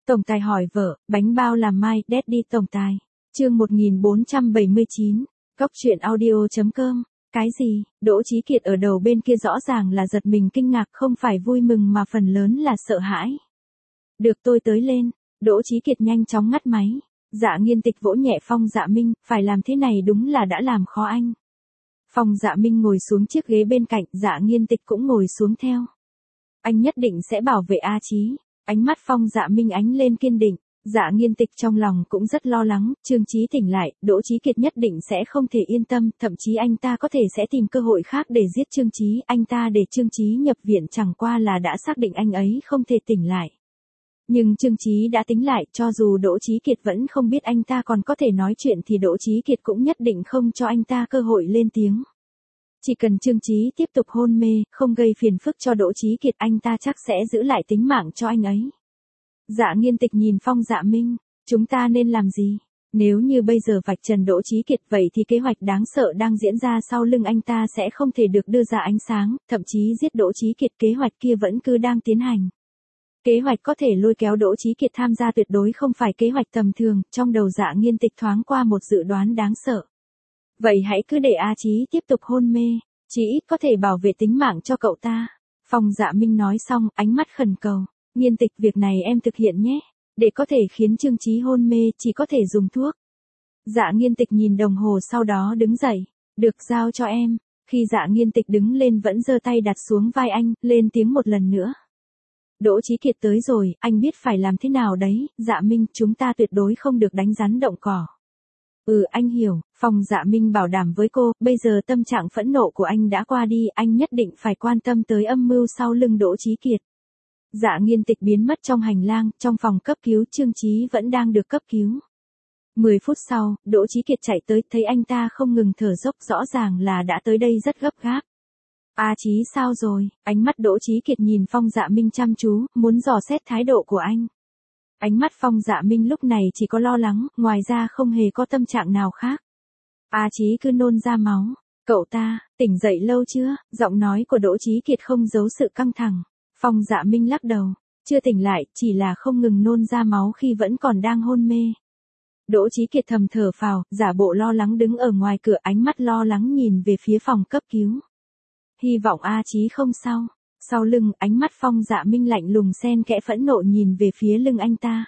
Tổng tài hỏi vợ, bánh bao làm mai, Daddy tổng tài. Chương 1479, Cóc truyện audio.com. Cái gì? Đỗ Chí Kiệt ở đầu bên kia rõ ràng là giật mình kinh ngạc, không phải vui mừng mà phần lớn là sợ hãi. Được, tôi tới lên. Đỗ Chí Kiệt nhanh chóng ngắt máy. Dạ Nghiên Tịch vỗ nhẹ Phong Dạ Minh, phải làm thế này đúng là đã làm khó anh. Phong Dạ Minh ngồi xuống chiếc ghế bên cạnh, Dạ Nghiên Tịch cũng ngồi xuống theo. Anh nhất định sẽ bảo vệ A Chí. Ánh mắt Phong Dạ Minh ánh lên kiên định. Dạ Nghiên Tịch trong lòng cũng rất lo lắng, Trương Chí tỉnh lại, Đỗ Chí Kiệt nhất định sẽ không thể yên tâm, thậm chí anh ta có thể sẽ tìm cơ hội khác để giết Trương Chí, anh ta để Trương Chí nhập viện chẳng qua là đã xác định anh ấy không thể tỉnh lại. Nhưng Trương Chí đã tính lại, cho dù Đỗ Chí Kiệt vẫn không biết anh ta còn có thể nói chuyện thì Đỗ Chí Kiệt cũng nhất định không cho anh ta cơ hội lên tiếng. Chỉ cần Trương Chí tiếp tục hôn mê, không gây phiền phức cho Đỗ Chí Kiệt, anh ta chắc sẽ giữ lại tính mạng cho anh ấy. Dạ Nghiên Tịch nhìn Phong Dạ Minh, chúng ta nên làm gì? Nếu như bây giờ vạch trần Đỗ Chí Kiệt vậy thì kế hoạch đáng sợ đang diễn ra sau lưng anh ta sẽ không thể được đưa ra ánh sáng, thậm chí giết Đỗ Chí Kiệt kế hoạch kia vẫn cứ đang tiến hành. Kế hoạch có thể lôi kéo Đỗ Chí Kiệt tham gia tuyệt đối không phải kế hoạch tầm thường, trong đầu Dạ Nghiên Tịch thoáng qua một dự đoán đáng sợ. Vậy hãy cứ để A Chí tiếp tục hôn mê, chí ít có thể bảo vệ tính mạng cho cậu ta. Phong Dạ Minh nói xong, ánh mắt khẩn cầu. Nghiên Tịch, việc này em thực hiện nhé. Để có thể khiến Trương Chí hôn mê chỉ có thể dùng thuốc. Dạ Nghiên Tịch nhìn đồng hồ sau đó đứng dậy. Được, giao cho em. Khi Dạ Nghiên Tịch đứng lên vẫn giơ tay đặt xuống vai anh, lên tiếng một lần nữa. Đỗ Chí Kiệt tới rồi, anh biết phải làm thế nào đấy, Dạ Minh, chúng ta tuyệt đối không được đánh rắn động cỏ. Anh hiểu, Phong Dạ Minh bảo đảm với cô, bây giờ tâm trạng phẫn nộ của anh đã qua đi, anh nhất định phải quan tâm tới âm mưu sau lưng Đỗ Chí Kiệt. Dạ Nghiên Tịch biến mất trong hành lang, trong phòng cấp cứu Trương Chí vẫn đang được cấp cứu. 10 phút sau, Đỗ Chí Kiệt chạy tới, thấy anh ta không ngừng thở dốc, rõ ràng là đã tới đây rất gấp gáp. A Chí sao rồi? Ánh mắt Đỗ Chí Kiệt nhìn Phong Dạ Minh chăm chú, muốn dò xét thái độ của anh. Ánh mắt Phong Dạ Minh lúc này chỉ có lo lắng, ngoài ra không hề có tâm trạng nào khác. A Chí cứ nôn ra máu. Cậu ta, tỉnh dậy lâu chưa? Giọng nói của Đỗ Chí Kiệt không giấu sự căng thẳng. Phong Dạ Minh lắc đầu. Chưa tỉnh lại, chỉ là không ngừng nôn ra máu khi vẫn còn đang hôn mê. Đỗ Chí Kiệt thầm thở phào, giả bộ lo lắng đứng ở ngoài cửa, ánh mắt lo lắng nhìn về phía phòng cấp cứu. Hy vọng A Chí không sao. Sau lưng, ánh mắt Phong Dạ Minh lạnh lùng xen kẽ phẫn nộ nhìn về phía lưng anh ta.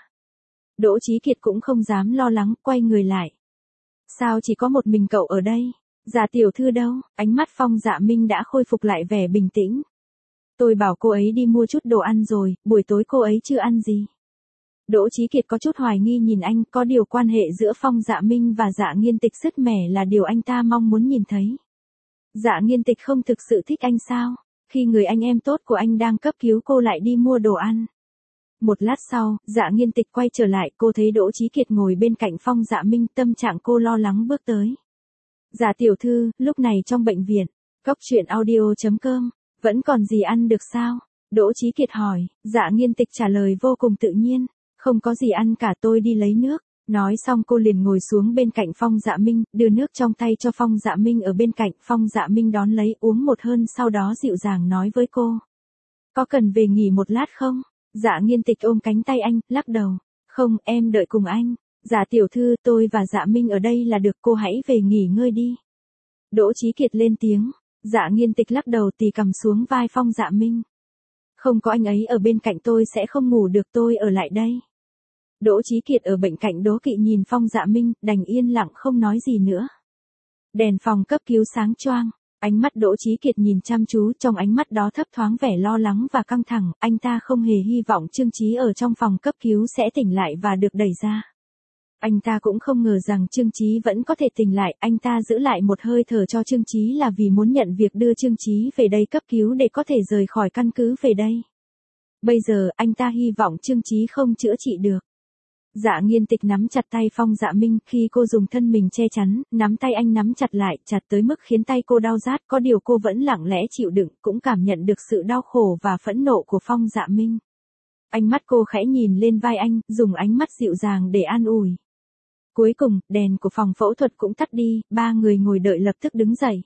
Đỗ Chí Kiệt cũng không dám lo lắng, quay người lại. Sao chỉ có một mình cậu ở đây? Dạ tiểu thư đâu? Ánh mắt Phong Dạ Minh đã khôi phục lại vẻ bình tĩnh. Tôi bảo cô ấy đi mua chút đồ ăn rồi, buổi tối cô ấy chưa ăn gì. Đỗ Chí Kiệt có chút hoài nghi nhìn anh, có điều quan hệ giữa Phong Dạ Minh và Dạ Nghiên Tịch sứt mẻ là điều anh ta mong muốn nhìn thấy. Dạ Nghiên Tịch không thực sự thích anh sao? Khi người anh em tốt của anh đang cấp cứu cô lại đi mua đồ ăn. Một lát sau, Dạ Nghiên Tịch quay trở lại, cô thấy Đỗ Chí Kiệt ngồi bên cạnh Phong Dạ Minh, tâm trạng cô lo lắng bước tới. Dạ tiểu thư, lúc này trong bệnh viện, Cóc truyện audio.com, vẫn còn gì ăn được sao? Đỗ Chí Kiệt hỏi, Dạ Nghiên Tịch trả lời vô cùng tự nhiên, không có gì ăn cả, tôi đi lấy nước. Nói xong cô liền ngồi xuống bên cạnh Phong Dạ Minh, đưa nước trong tay cho Phong Dạ Minh ở bên cạnh, Phong Dạ Minh đón lấy uống một hơi sau đó dịu dàng nói với cô. Có cần về nghỉ một lát không? Dạ Nghiên Tịch ôm cánh tay anh, lắc đầu. Không, em đợi cùng anh. Dạ tiểu thư, tôi và Dạ Minh ở đây là được, cô hãy về nghỉ ngơi đi. Đỗ Chí Kiệt lên tiếng. Dạ Nghiên Tịch lắc đầu tì cầm xuống vai Phong Dạ Minh. Không có anh ấy ở bên cạnh tôi sẽ không ngủ được, tôi ở lại đây. Đỗ Chí Kiệt ở bên cạnh đố kỵ nhìn Phong Dạ Minh, đành yên lặng không nói gì nữa. Đèn phòng cấp cứu sáng choang, ánh mắt Đỗ Chí Kiệt nhìn chăm chú, trong ánh mắt đó thấp thoáng vẻ lo lắng và căng thẳng, anh ta không hề hy vọng Trương Chí ở trong phòng cấp cứu sẽ tỉnh lại và được đẩy ra. Anh ta cũng không ngờ rằng Trương Chí vẫn có thể tỉnh lại, anh ta giữ lại một hơi thở cho Trương Chí là vì muốn nhận việc đưa Trương Chí về đây cấp cứu để có thể rời khỏi căn cứ về đây. Bây giờ, anh ta hy vọng Trương Chí không chữa trị được. Dạ Nghiên Tịch nắm chặt tay Phong Dạ Minh, khi cô dùng thân mình che chắn, nắm tay anh nắm chặt lại, chặt tới mức khiến tay cô đau rát, có điều cô vẫn lặng lẽ chịu đựng, cũng cảm nhận được sự đau khổ và phẫn nộ của Phong Dạ Minh. Ánh mắt cô khẽ nhìn lên vai anh, dùng ánh mắt dịu dàng để an ủi. Cuối cùng, đèn của phòng phẫu thuật cũng tắt đi, ba người ngồi đợi lập tức đứng dậy.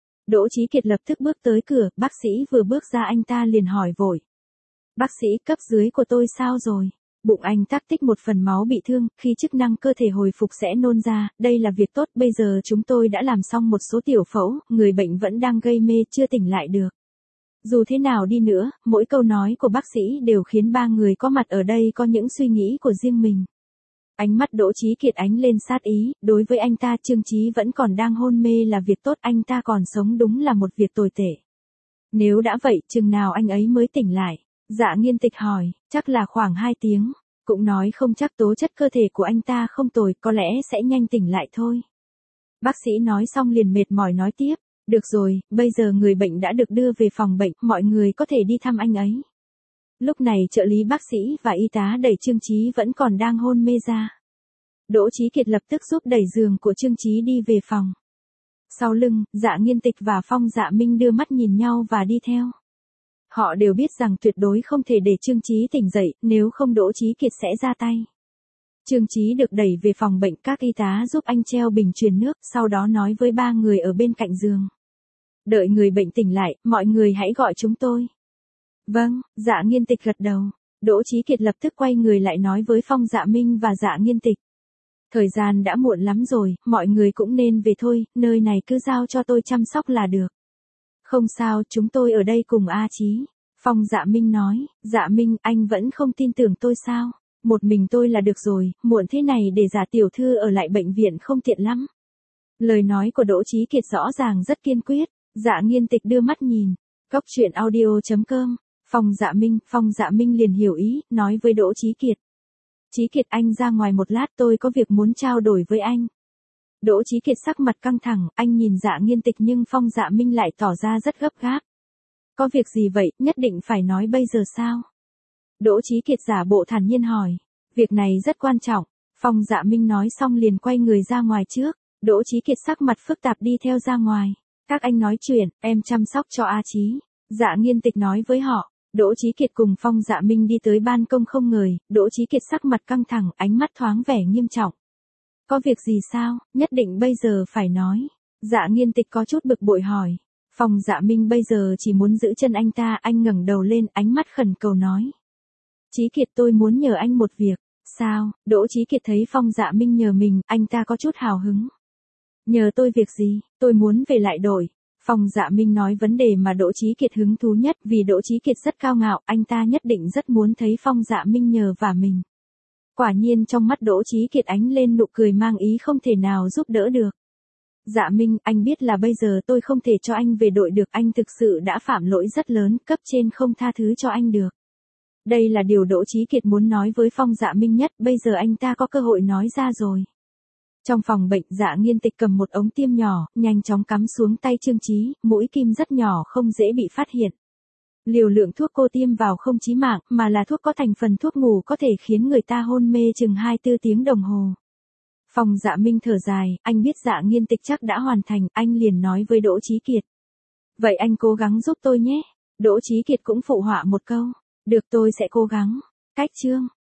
Đỗ Chí Kiệt lập tức bước tới cửa, bác sĩ vừa bước ra anh ta liền hỏi vội. Bác sĩ, cấp dưới của tôi sao rồi? Bụng anh tắc tích một phần máu bị thương, khi chức năng cơ thể hồi phục sẽ nôn ra, đây là việc tốt, bây giờ chúng tôi đã làm xong một số tiểu phẫu, người bệnh vẫn đang gây mê chưa tỉnh lại được. Dù thế nào đi nữa, mỗi câu nói của bác sĩ đều khiến ba người có mặt ở đây có những suy nghĩ của riêng mình. Ánh mắt Đỗ Chí Kiệt ánh lên sát ý, đối với anh ta Trương Chí vẫn còn đang hôn mê là việc tốt, anh ta còn sống đúng là một việc tồi tệ. Nếu đã vậy, chừng nào anh ấy mới tỉnh lại? Dạ Nghiên Tịch hỏi, chắc là khoảng 2 tiếng, cũng nói không chắc tố chất cơ thể của anh ta không tồi, có lẽ sẽ nhanh tỉnh lại thôi. Bác sĩ nói xong liền mệt mỏi nói tiếp, được rồi, bây giờ người bệnh đã được đưa về phòng bệnh, mọi người có thể đi thăm anh ấy. Lúc này trợ lý bác sĩ và y tá đẩy Trương Chí vẫn còn đang hôn mê ra. Đỗ Chí Kiệt lập tức giúp đẩy giường của Trương Chí đi về phòng. Sau lưng, Dạ Nghiên Tịch và Phong Dạ Minh đưa mắt nhìn nhau và đi theo. Họ đều biết rằng tuyệt đối không thể để Trương Chí tỉnh dậy, nếu không Đỗ Chí Kiệt sẽ ra tay. Trương Chí được đẩy về phòng bệnh, các y tá giúp anh treo bình truyền nước, sau đó nói với ba người ở bên cạnh giường. Đợi người bệnh tỉnh lại, mọi người hãy gọi chúng tôi. Vâng, Dạ Nghiên Tịch gật đầu. Đỗ Chí Kiệt lập tức quay người lại nói với Phong Dạ Minh và Dạ Nghiên Tịch. Thời gian đã muộn lắm rồi, mọi người cũng nên về thôi, nơi này cứ giao cho tôi chăm sóc là được. Không sao, chúng tôi ở đây cùng A Chí. Phong Dạ Minh nói, Dạ Minh, anh vẫn không tin tưởng tôi sao? Một mình tôi là được rồi, muộn thế này để Dạ tiểu thư ở lại bệnh viện không tiện lắm. Lời nói của Đỗ Chí Kiệt rõ ràng rất kiên quyết. Dạ Nghiên Tịch đưa mắt nhìn. Góc truyện audio.com. Phong Dạ Minh liền hiểu ý, nói với Đỗ Chí Kiệt. Chí Kiệt, anh ra ngoài một lát, tôi có việc muốn trao đổi với anh. Đỗ Chí Kiệt sắc mặt căng thẳng, anh nhìn Dạ Nghiên Tịch nhưng Phong Dạ Minh lại tỏ ra rất gấp gáp. Có việc gì vậy, nhất định phải nói bây giờ sao? Đỗ Chí Kiệt giả bộ thản nhiên hỏi. Việc này rất quan trọng. Phong Dạ Minh nói xong liền quay người ra ngoài trước. Đỗ Chí Kiệt sắc mặt phức tạp đi theo ra ngoài. Các anh nói chuyện, em chăm sóc cho A Chí. Dạ Nghiên Tịch nói với họ. Đỗ Chí Kiệt cùng Phong Dạ Minh đi tới ban công không người, Đỗ Chí Kiệt sắc mặt căng thẳng, ánh mắt thoáng vẻ nghiêm trọng. Có việc gì sao, nhất định bây giờ phải nói. Dạ Nghiên Tịch có chút bực bội hỏi. Phong Dạ Minh bây giờ chỉ muốn giữ chân anh ta, anh ngẩng đầu lên, ánh mắt khẩn cầu nói. Chí Kiệt, tôi muốn nhờ anh một việc. Sao? Đỗ Chí Kiệt thấy Phong Dạ Minh nhờ mình, anh ta có chút hào hứng. Nhờ tôi việc gì? Tôi muốn về lại đội. Phong Dạ Minh nói vấn đề mà Đỗ Chí Kiệt hứng thú nhất, vì Đỗ Chí Kiệt rất cao ngạo, anh ta nhất định rất muốn thấy Phong Dạ Minh nhờ vả mình. Quả nhiên trong mắt Đỗ Chí Kiệt ánh lên nụ cười mang ý không thể nào giúp đỡ được. Dạ Minh, anh biết là bây giờ tôi không thể cho anh về đội được, anh thực sự đã phạm lỗi rất lớn, cấp trên không tha thứ cho anh được. Đây là điều Đỗ Chí Kiệt muốn nói với Phong Dạ Minh nhất, bây giờ anh ta có cơ hội nói ra rồi. Trong phòng bệnh, Dạ Nghiên Tịch cầm một ống tiêm nhỏ, nhanh chóng cắm xuống tay Trương Chí, mũi kim rất nhỏ không dễ bị phát hiện. Liều lượng thuốc cô tiêm vào không chí mạng, mà là thuốc có thành phần thuốc ngủ có thể khiến người ta hôn mê chừng 24 tiếng đồng hồ. Phong Dạ Minh thở dài, anh biết Dạ Nghiên Tịch chắc đã hoàn thành, anh liền nói với Đỗ Chí Kiệt. Vậy anh cố gắng giúp tôi nhé. Đỗ Chí Kiệt cũng phụ họa một câu. Được, tôi sẽ cố gắng. Cách chương.